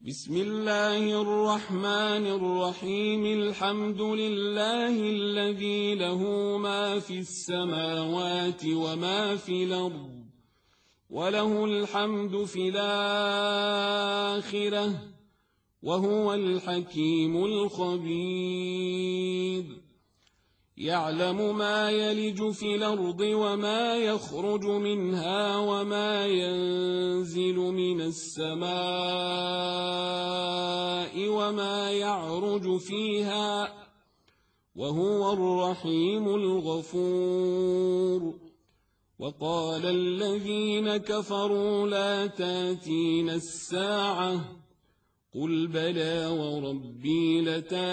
بسم الله الرحمن الرحيم. الحمد لله الذي له ما في السماوات وما في الأرض، وله الحمد في الآخرة، وهو الحكيم الخبير. يعلم ما يلج في الأرض وما يخرج منها وما ينزل من السماء وما يعرج فيها، وهو الرحيم الغفور. وقال الذين كفروا لا تاتين الساعة، قل بلى وربي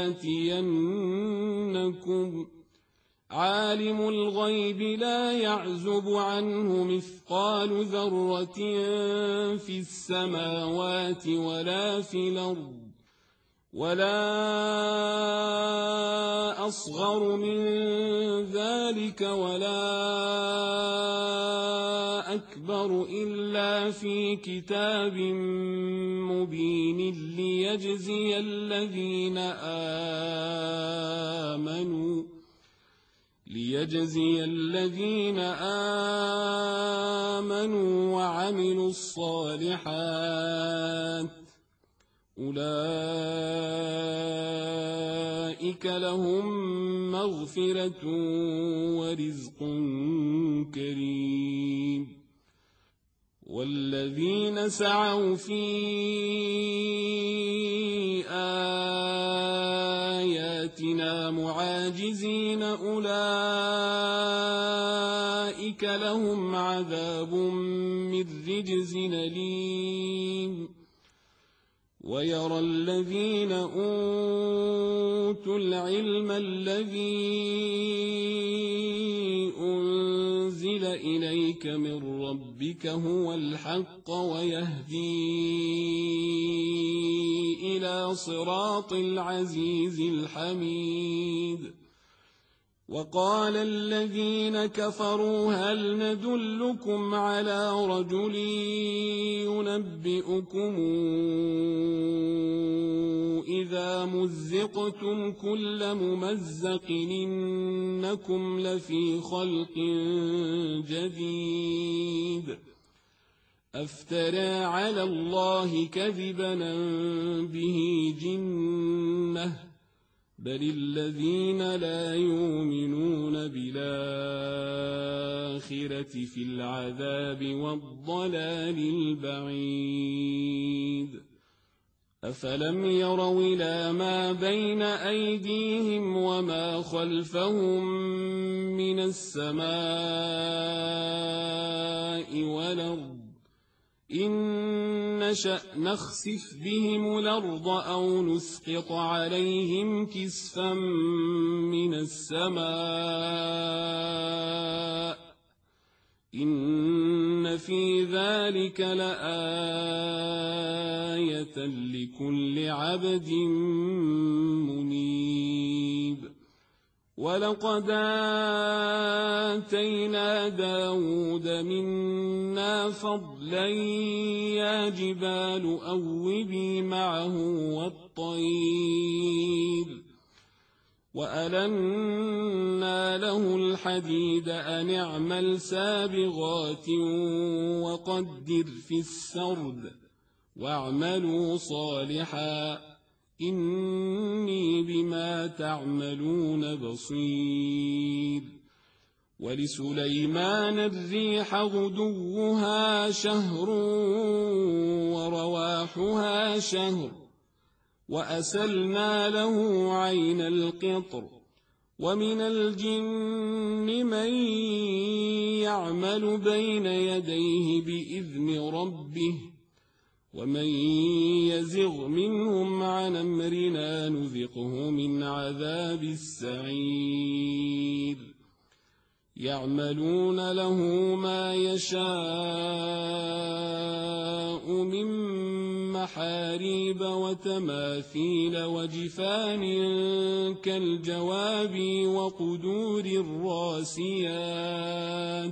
لتاتينكم. عالم الغيب لا يعزب عنه مثقال ذرة في السماوات ولا في الأرض، ولا أصغر من ذلك ولا أكبر إلا في كتاب مبين ليجزي الذين آمنوا وعملوا الصالحات، أولئك لهم مغفرة ورزق كريم. والذين سعوا في آياتنا معاجزين أولئك لهم عذاب من رجز أليم. ويرى الذين أوتوا العلم الذي أنزل إليك من ربك هو الحق ويهدي إلى صراط العزيز الحميد. وقال الذين كفروا هل ندلكم على رجل ينبئكم إذا مزقتم كل ممزق إنكم لفي خلق جديد. أفترى على الله كذبا به جنة، بل الذين لا يؤمنون بالآخرة في العذاب والضلال البعيد. أفلم يروا إلى ما بين أيديهم وما خلفهم من السماء والأرض، إن نشأ نخسف بهم الأرض أو نسقط عليهم كسفا من السماء، إن في ذلك لآية لكل عبد منيب. ولقد آتينا داود منا فضلا يا جبال أوبي معه والطير، وألنا له الحديد أن اعمل سابغات وقدر في السرد واعملوا صالحا إني بما تعملون بصير. ولسليمان الريح غدوها شهر ورواحها شهر، وأسلنا له عين القطر. ومن الجن من يعمل بين يديه بإذن ربه، ومن يزغ منهم عن أمرنا نذقه من عذاب السعير. يعملون له ما يشاء من محاريب وتماثيل وجفان كالجواب وقدور الراسيات.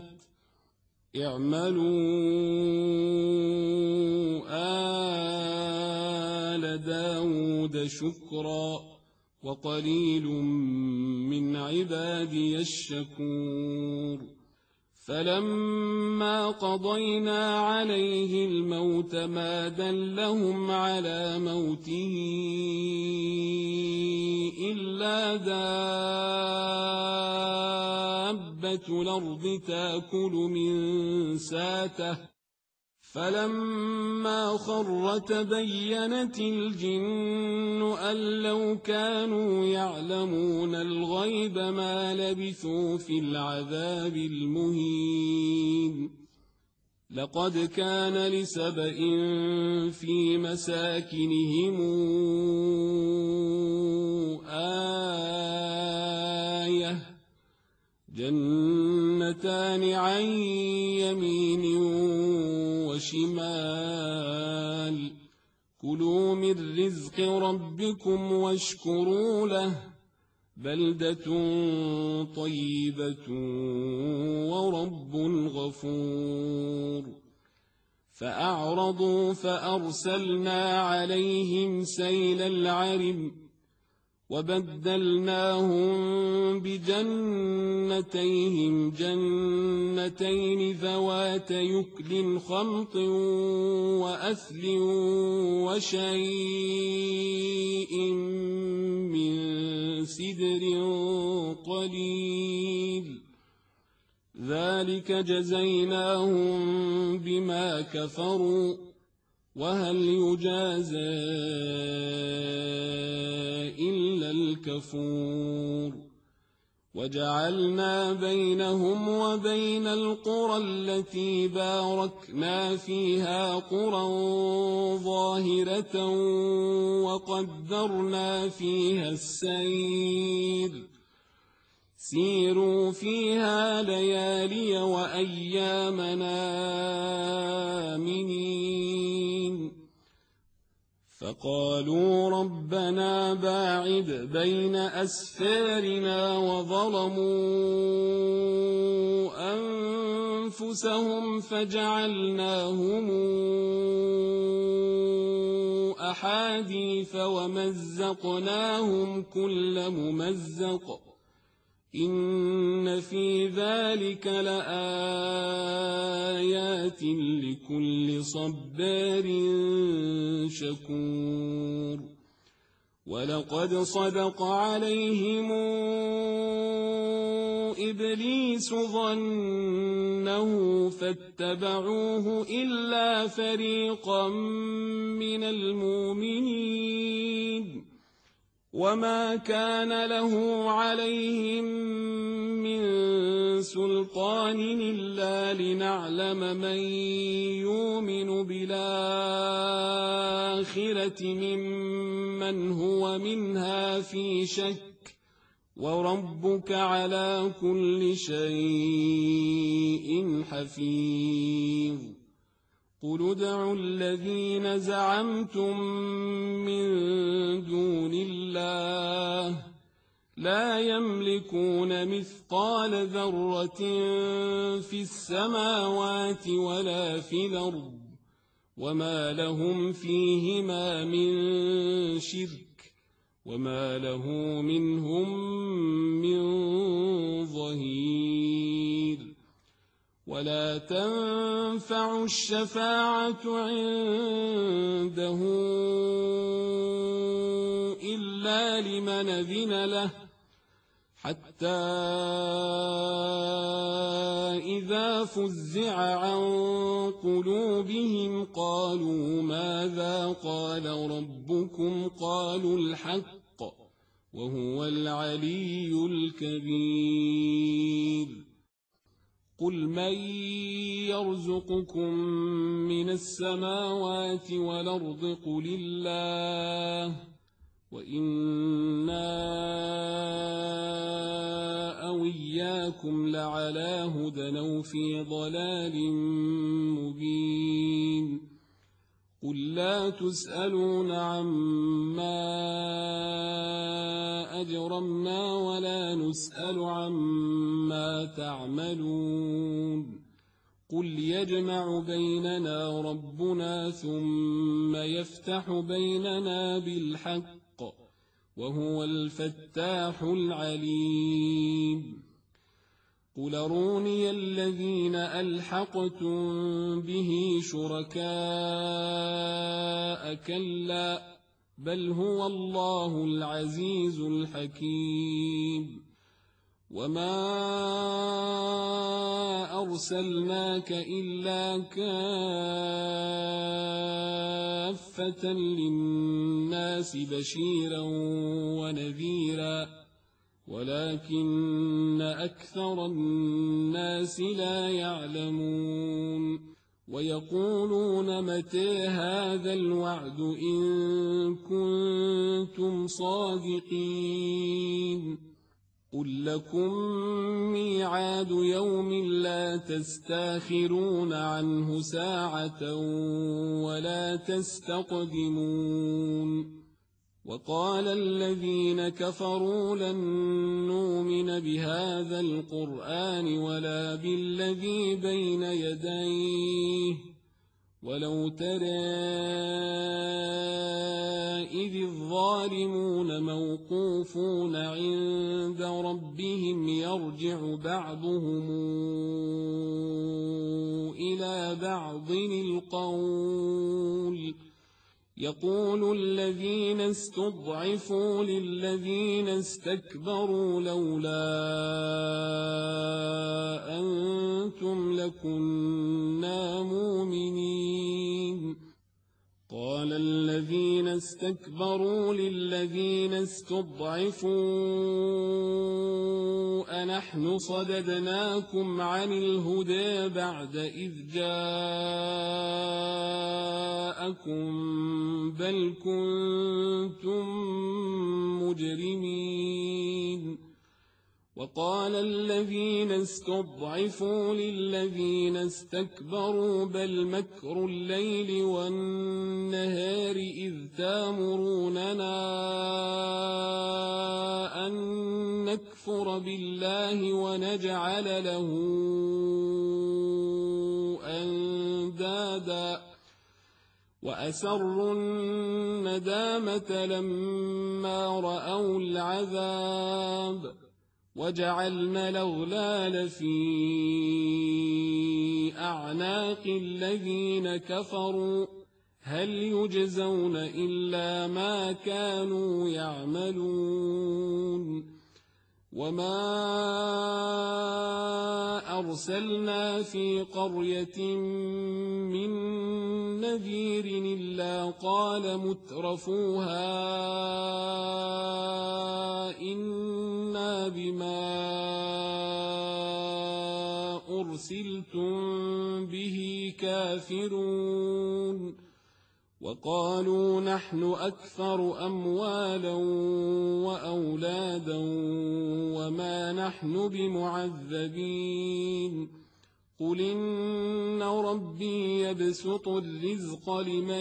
اعملوا آل داود شكرا وقليل من عبادي الشكور فلما قضينا عليه الموت ما دلهم على موته إلا دابة الأرض تأكل من ساته فلما خر تبينت الجن أن لو كانوا يعلمون الغيب ما لبثوا في العذاب المهين لقد كان لسبإ في مساكنهم آية جنتان عن يمين وشمال كلوا من رزق ربكم واشكروا له بلدة طيبة ورب غفور فأعرضوا فأرسلنا عليهم سيل العرم وبدلناهم بجنتيهم جنتين ذوات يكل خمط وأثل وشيء من سدر قليل ذلك جزيناهم بما كفروا وهل يجازى إلا الكفور وجعلنا بينهم وبين القرى التي باركنا فيها قرى ظاهرة وقدرنا فيها السير سيروا فيها ليالي وأيامنا آمنين فقالوا ربنا باعد بين أسفارنا وظلموا أنفسهم فجعلناهم أحاديث ومزقناهم كل ممزق إن في ذلك لآيات لكل صبار شكور ولقد صدق عليهم إبليس ظنه فاتبعوه إلا فريقا من المؤمنين وما كان له عليهم من سلطان إلا لنعلم من يؤمن بالآخرة ممن هو منها في شك وربك على كل شيء حفيظ قل ادعوا الذين زعمتم من دون الله لا يملكون مثقال ذرة في السماوات ولا في الأرض وما لهم فيهما من شرك وما له منهم من ظهير ولا تنفع الشفاعة عنده إلا لمن أذن له حتى إذا فزع عن قلوبهم قالوا ماذا قال ربكم قالوا الحق وهو العلي الكبير قل من يرزقكم من السماوات والأرض قل الله وإنا أو إياكم لعلى هدى أو في ضلال مبين قل لا تسألون عما أجرمنا ولا نسأل عما تعملون قل يجمع بيننا ربنا ثم يفتح بيننا بالحق وهو الفتاح العليم قل أروني الذين ألحقتم به شركاء كلا بل هو الله العزيز الحكيم وما أرسلناك إلا كافة للناس بشيرا ونذيرا ولكن أكثر الناس لا يعلمون ويقولون متى هذا الوعد إن كنتم صادقين قل لكم ميعاد يوم لا تستاخرون عنه ساعة ولا تستقدمون وقال الذين كفروا لن نؤمن بهذا القرآن ولا بالذي بين يديه ولو ترى إذ الظالمون موقوفون عند ربهم يرجع بعضهم إلى بعض القول يقول الذين استضعفوا للذين استكبروا لولا أنتم لكنا مؤمنين قال الذين استكبروا للذين استضعفوا أنحن صددناكم عن الهدى بعد إذ جاءكم بل كنتم مجرمين وقال الذين استضعفوا للذين استكبروا بل مكر الليل والنهار إذ تامروننا أن نكفر بالله ونجعل له أندادا وأسروا الندامة لما رأوا العذاب وجعلنا الأغلال في أعناق الذين كفروا هل يجزون إلا ما كانوا يعملون وما أرسلنا في قرية من نذير إلا قال مترفوها إنا بما أرسلتم به كافرون وقالوا نحن أكثر أموالا وأولادا وما نحن بمعذبين قل إن ربي يبسط الرزق لمن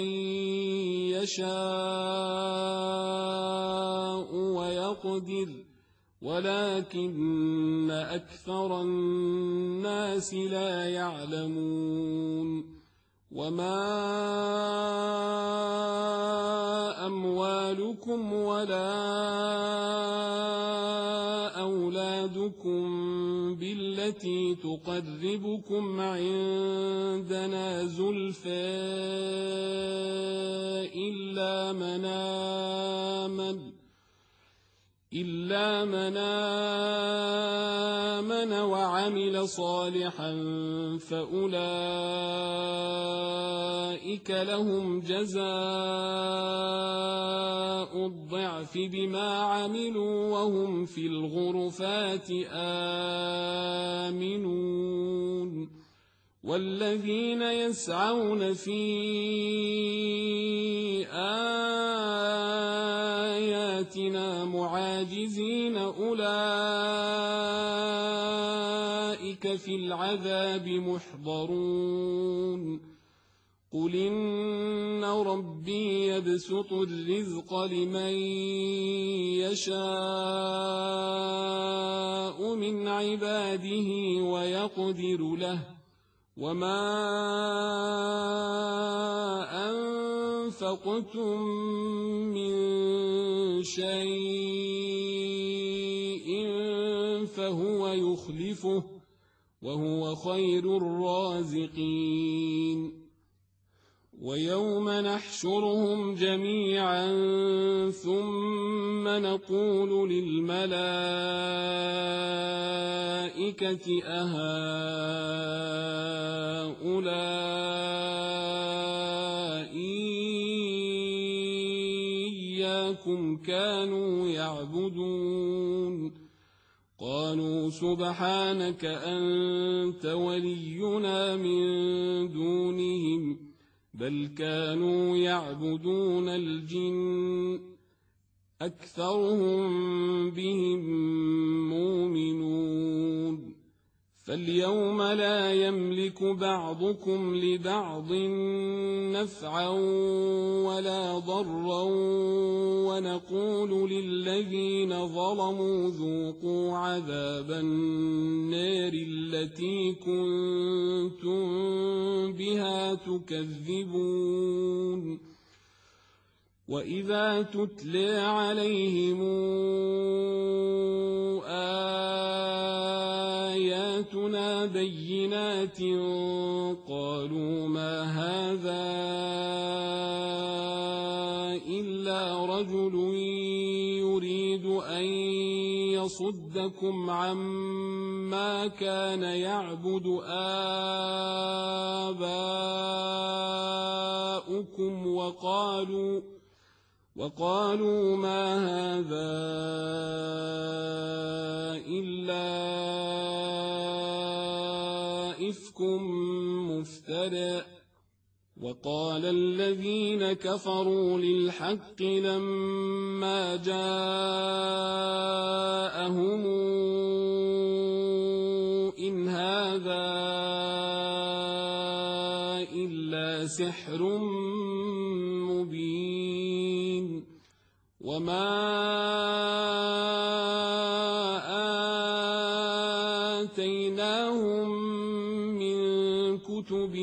يشاء ويقدر ولكن أكثر الناس لا يعلمون وما أموالكم ولا أولادكم بالتي تقربكم عندنا زلفى إلا من آمن وعمل صالحا فأولئك لهم جزاء الضعف بما عملوا وهم في الغرفات آمنون والذين يسعون في آياتنا معاجزين أولئك في العذاب محضرون قل إن ربي يبسط الرزق لمن يشاء من عباده ويقدر له وما أنفقتم من شيء فهو يخلفه وهو خير الرازقين ويوم نحشرهم جميعا ثم نقول للملائكة أهؤلاء إياكم كانوا يعبدون قالوا سبحانك أنت ولينا من دونهم بل كانوا يعبدون الجن أكثرهم بهم مؤمنون فاليوم لا يملك بعضكم لبعض نفعا ولا ضرا ونقول للذين ظلموا ذوقوا عذاب النار التي كنتم بها تكذبون وإذا تتلى عليهم آياتنا بينات قالوا ما هذا إلا رجل يريد أن يصدكم عما كان يعبد آباؤكم وقالوا ما هذا إلا إفك مفترى وقال الذين كفروا للحق لما جاءهم إن هذا إلا سحر مبين وما آتيناهم من كتب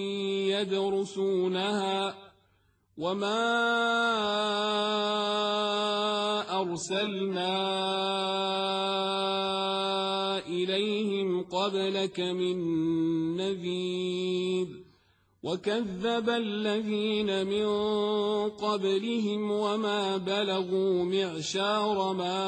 يدرسونها وما أرسلنا إليهم قبلك من نذير وكذب الذين من قبلهم وما بلغوا معشار ما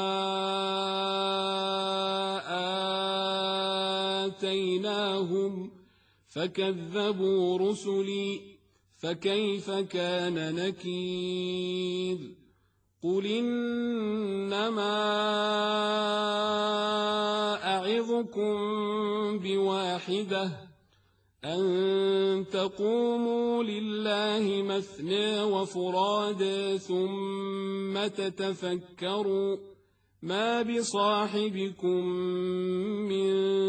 آتيناهم فكذبوا رسلي فكيف كان نكير قل إنما أعظكم بواحدة أن تقوموا لله مثنى وفرادى ثم تتفكروا ما بصاحبكم من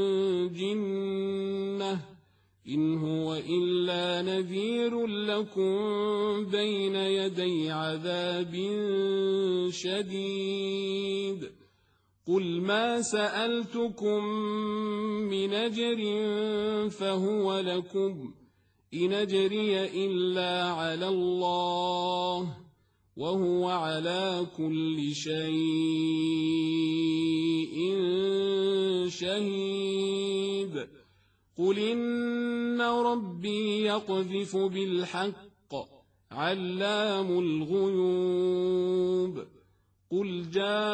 جنة إن هو إلا نذير لكم بين يدي عذاب شديد قل ما سألتكم من أجر فهو لكم إن أجري إلا على الله وهو على كل شيء شهيد قل إن ربي يقذف بالحق علام الغيوب قل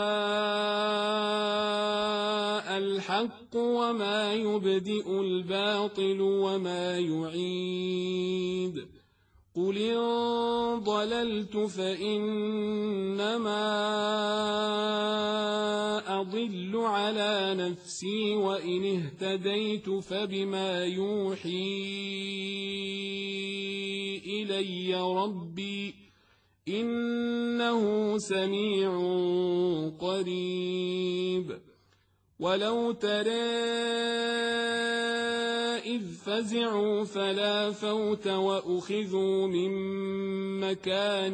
جاء الحق وما يبدئ الباطل وما يعيد قل إن ضللت فإنما أضل على نفسي وإن اهتديت فبما يوحي إلي ربي إنه سميع قريب ولو ترى إذ فزعوا فلا فوت وأخذوا من مكان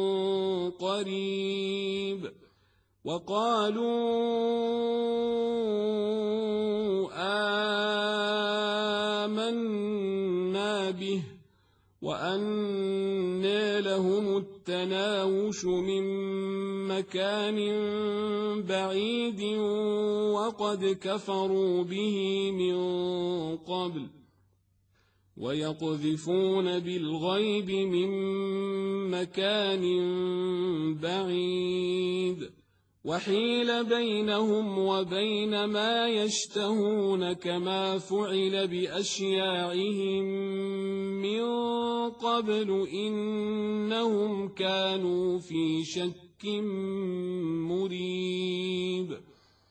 قريب وقالوا آمنا وأنى لهم التناوش من مكان بعيد وقد كفروا به من قبل ويقذفون بالغيب من مكان بعيد وحيل بينهم وبين ما يشتهون كما فعل بأشياعهم من قبل إنهم كانوا في شك مريب